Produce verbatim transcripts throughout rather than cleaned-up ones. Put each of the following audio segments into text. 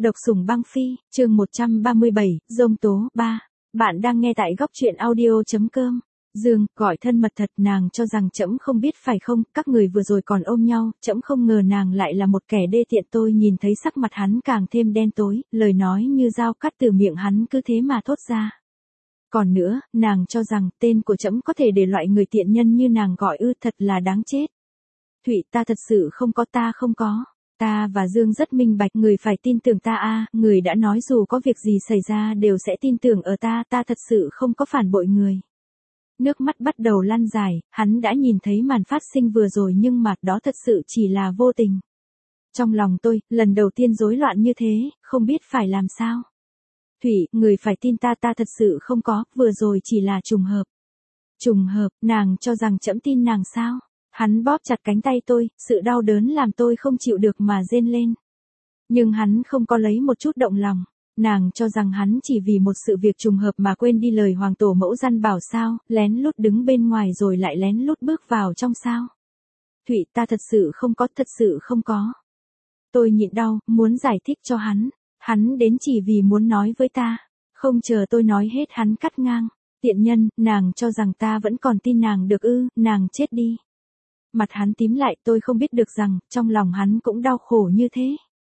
Độc sủng băng phi, chương một trăm ba mươi bảy, Dông tố, ba. Bạn đang nghe tại góc truyện audio.com. Dương, gọi thân mật thật, nàng cho rằng trẫm không biết phải không, các người vừa rồi còn ôm nhau, trẫm không ngờ nàng lại là một kẻ đê tiện. Tôi nhìn thấy sắc mặt hắn càng thêm đen tối, lời nói như dao cắt từ miệng hắn cứ thế mà thốt ra. Còn nữa, nàng cho rằng tên của trẫm có thể để loại người tiện nhân như nàng gọi ư, thật là đáng chết. Thụy, ta thật sự không có, ta không có. Ta và Dương rất minh bạch, người phải tin tưởng ta a, người đã nói dù có việc gì xảy ra đều sẽ tin tưởng ở ta, ta thật sự không có phản bội người. Nước mắt bắt đầu lăn dài, hắn đã nhìn thấy màn phát sinh vừa rồi nhưng mà đó thật sự chỉ là vô tình. Trong lòng tôi, lần đầu tiên rối loạn như thế, không biết phải làm sao. Thủy, người phải tin ta, ta thật sự không có, vừa rồi chỉ là trùng hợp. Trùng hợp, nàng cho rằng trẫm tin nàng sao? Hắn bóp chặt cánh tay tôi, sự đau đớn làm tôi không chịu được mà rên lên. Nhưng hắn không có lấy một chút động lòng. Nàng cho rằng hắn chỉ vì một sự việc trùng hợp mà quên đi lời hoàng tổ mẫu dặn bảo sao, lén lút đứng bên ngoài rồi lại lén lút bước vào trong sao. Thụy, ta thật sự không có, thật sự không có. Tôi nhịn đau, muốn giải thích cho hắn. Hắn đến chỉ vì muốn nói với ta. Không chờ tôi nói hết hắn cắt ngang. Tiện nhân, nàng cho rằng ta vẫn còn tin nàng được ư, nàng chết đi. Mặt hắn tím lại, tôi không biết được rằng, trong lòng hắn cũng đau khổ như thế.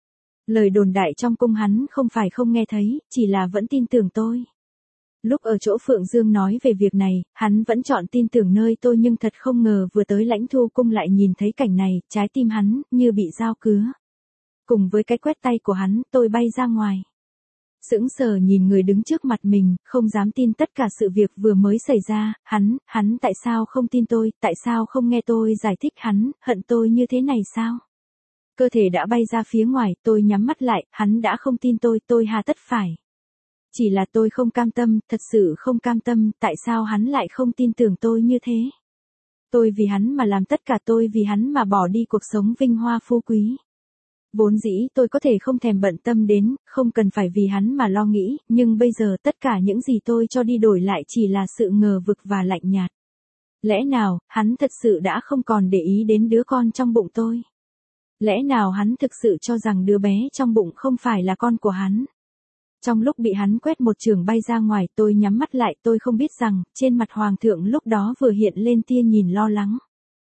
Lời đồn đại trong cung hắn không phải không nghe thấy, chỉ là vẫn tin tưởng tôi. Lúc ở chỗ Phượng Dương nói về việc này, hắn vẫn chọn tin tưởng nơi tôi nhưng thật không ngờ vừa tới Lãnh Thu cung lại nhìn thấy cảnh này, trái tim hắn, như bị dao cứa. Cùng với cái quét tay của hắn, tôi bay ra ngoài. Sững sờ nhìn người đứng trước mặt mình, không dám tin tất cả sự việc vừa mới xảy ra, hắn, hắn tại sao không tin tôi, tại sao không nghe tôi giải thích, hắn, hận tôi như thế này sao? Cơ thể đã bay ra phía ngoài, tôi nhắm mắt lại, hắn đã không tin tôi, tôi hà tất phải. Chỉ là tôi không cam tâm, thật sự không cam tâm, tại sao hắn lại không tin tưởng tôi như thế? Tôi vì hắn mà làm tất cả, tôi vì hắn mà bỏ đi cuộc sống vinh hoa phú quý. Vốn dĩ tôi có thể không thèm bận tâm đến, không cần phải vì hắn mà lo nghĩ, nhưng bây giờ tất cả những gì tôi cho đi đổi lại chỉ là sự ngờ vực và lạnh nhạt. Lẽ nào, hắn thật sự đã không còn để ý đến đứa con trong bụng tôi? Lẽ nào hắn thực sự cho rằng đứa bé trong bụng không phải là con của hắn? Trong lúc bị hắn quét một trường bay ra ngoài, tôi nhắm mắt lại, tôi không biết rằng, trên mặt hoàng thượng lúc đó vừa hiện lên tia nhìn lo lắng.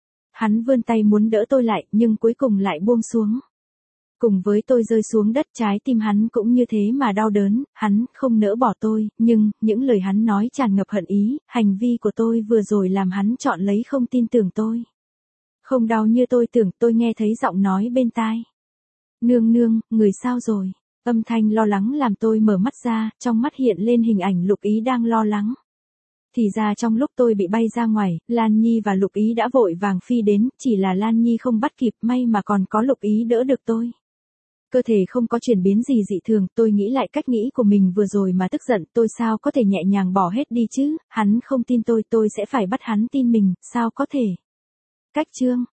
Hắn vươn tay muốn đỡ tôi lại, nhưng cuối cùng lại buông xuống. Cùng với tôi rơi xuống đất, trái tim hắn cũng như thế mà đau đớn, hắn không nỡ bỏ tôi, nhưng, những lời hắn nói tràn ngập hận ý, hành vi của tôi vừa rồi làm hắn chọn lấy không tin tưởng tôi. Không đau như tôi tưởng, tôi nghe thấy giọng nói bên tai. Nương nương, người sao rồi? Âm thanh lo lắng làm tôi mở mắt ra, trong mắt hiện lên hình ảnh Lục Ý đang lo lắng. Thì ra trong lúc tôi bị bay ra ngoài, Lan Nhi và Lục Ý đã vội vàng phi đến, chỉ là Lan Nhi không bắt kịp, may mà còn có Lục Ý đỡ được tôi. Cơ thể không có chuyển biến gì dị thường, tôi nghĩ lại cách nghĩ của mình vừa rồi mà tức giận, tôi sao có thể nhẹ nhàng bỏ hết đi chứ, hắn không tin tôi, tôi sẽ phải bắt hắn tin mình, sao có thể. Cách chương,